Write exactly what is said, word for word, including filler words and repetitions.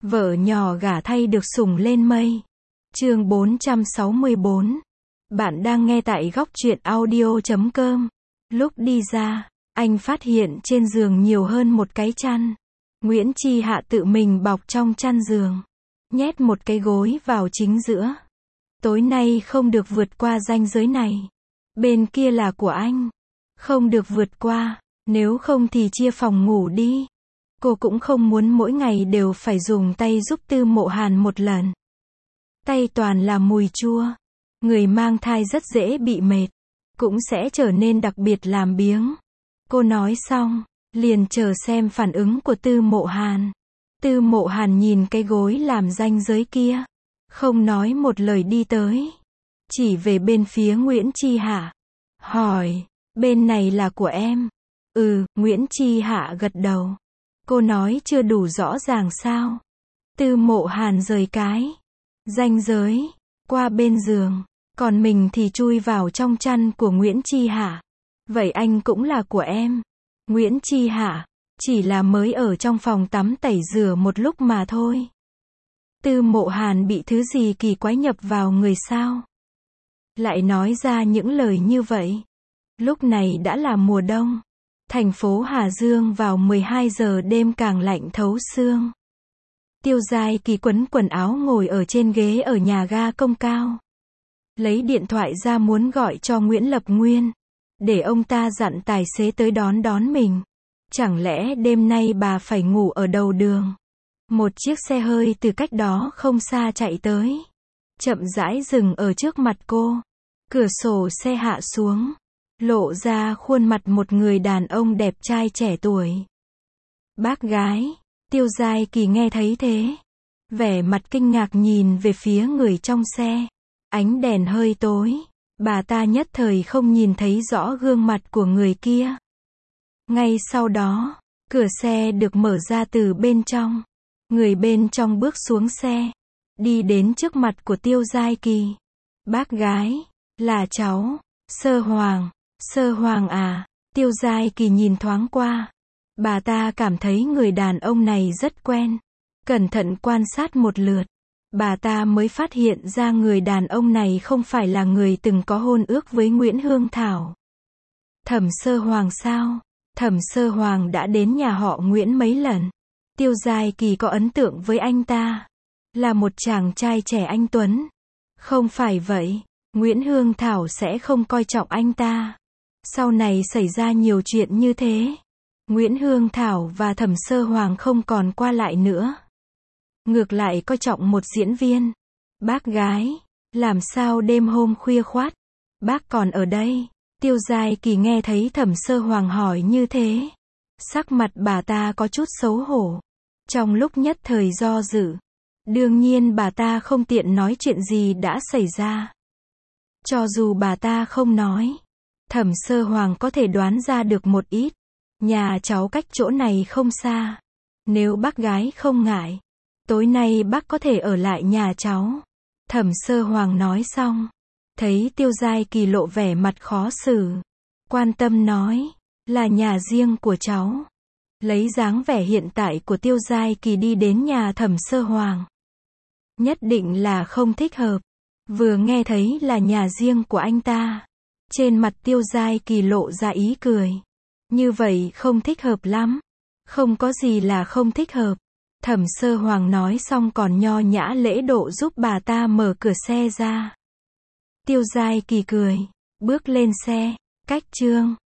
Vợ nhỏ gả thay được sủng lên mây. Chương bốn trăm sáu mươi bốn. Bạn đang nghe tại góc truyện audio chấm com. Lúc đi ra, anh phát hiện trên giường nhiều hơn một cái chăn. Nguyễn Chi Hạ tự mình bọc trong chăn giường, nhét một cái gối vào chính giữa. Tối nay không được vượt qua ranh giới này. Bên kia là của anh. Không được vượt qua, nếu không thì chia phòng ngủ đi. Cô cũng không muốn mỗi ngày đều phải dùng tay giúp Tư Mộ Hàn một lần. Tay toàn là mùi chua. Người mang thai rất dễ bị mệt, cũng sẽ trở nên đặc biệt làm biếng. Cô nói xong, liền chờ xem phản ứng của Tư Mộ Hàn. Tư Mộ Hàn nhìn cái gối làm ranh giới kia, không nói một lời đi tới, chỉ về bên phía Nguyễn Chi Hạ, hỏi, bên này là của em. Ừ, Nguyễn Chi Hạ gật đầu. Cô nói chưa đủ rõ ràng sao? Tư Mộ Hàn rời cái ranh giới qua bên giường, còn mình thì chui vào trong chăn của Nguyễn Chi Hạ. Vậy anh cũng là của em. Nguyễn Chi Hạ, chỉ là mới ở trong phòng tắm tẩy rửa một lúc mà thôi. Tư Mộ Hàn bị thứ gì kỳ quái nhập vào người sao? Lại nói ra những lời như vậy. Lúc này đã là mùa đông. Thành phố Hà Dương vào mười hai giờ đêm càng lạnh thấu xương. Tiêu Giai Kỳ quấn quần áo ngồi ở trên ghế ở nhà ga công cao. Lấy điện thoại ra muốn gọi cho Nguyễn Lập Nguyên, để ông ta dặn tài xế tới đón đón mình. Chẳng lẽ đêm nay bà phải ngủ ở đầu đường? Một chiếc xe hơi từ cách đó không xa chạy tới, chậm rãi dừng ở trước mặt cô. Cửa sổ xe hạ xuống, lộ ra khuôn mặt một người đàn ông đẹp trai trẻ tuổi. Bác gái. Tiêu Giai Kỳ nghe thấy thế, vẻ mặt kinh ngạc nhìn về phía người trong xe. Ánh đèn hơi tối, bà ta nhất thời không nhìn thấy rõ gương mặt của người kia. Ngay sau đó, cửa xe được mở ra từ bên trong. Người bên trong bước xuống xe, đi đến trước mặt của Tiêu Giai Kỳ. Bác gái, là cháu, Sơ Hoàng. Sơ Hoàng à? Tiêu Giai Kỳ nhìn thoáng qua. Bà ta cảm thấy người đàn ông này rất quen. Cẩn thận quan sát một lượt, bà ta mới phát hiện ra người đàn ông này không phải là người từng có hôn ước với Nguyễn Hương Thảo. Thẩm Sơ Hoàng sao? Thẩm Sơ Hoàng đã đến nhà họ Nguyễn mấy lần. Tiêu Giai Kỳ có ấn tượng với anh ta, là một chàng trai trẻ anh tuấn. Không phải vậy, Nguyễn Hương Thảo sẽ không coi trọng anh ta. Sau này xảy ra nhiều chuyện như thế, Nguyễn Hương Thảo và Thẩm Sơ Hoàng không còn qua lại nữa. Ngược lại coi trọng một diễn viên. Bác gái, làm sao đêm hôm khuya khoắt, bác còn ở đây? Tiêu Giai Kỳ nghe thấy Thẩm Sơ Hoàng hỏi như thế, sắc mặt bà ta có chút xấu hổ. Trong lúc nhất thời do dự, đương nhiên bà ta không tiện nói chuyện gì đã xảy ra. Cho dù bà ta không nói, Thẩm Sơ Hoàng có thể đoán ra được một ít. Nhà cháu cách chỗ này không xa. Nếu bác gái không ngại, tối nay bác có thể ở lại nhà cháu. Thẩm Sơ Hoàng nói xong, thấy Tiêu Giai Kỳ lộ vẻ mặt khó xử, quan tâm nói, là nhà riêng của cháu. Lấy dáng vẻ hiện tại của Tiêu Giai Kỳ đi đến nhà Thẩm Sơ Hoàng, nhất định là không thích hợp. Vừa nghe thấy là nhà riêng của anh ta, trên mặt Tiêu Giai Kỳ lộ ra ý cười. Như vậy không thích hợp lắm. Không có gì là không thích hợp. Thẩm Sơ Hoàng nói xong còn nho nhã lễ độ giúp bà ta mở cửa xe ra. Tiêu Giai Kỳ cười, bước lên xe, cách chương.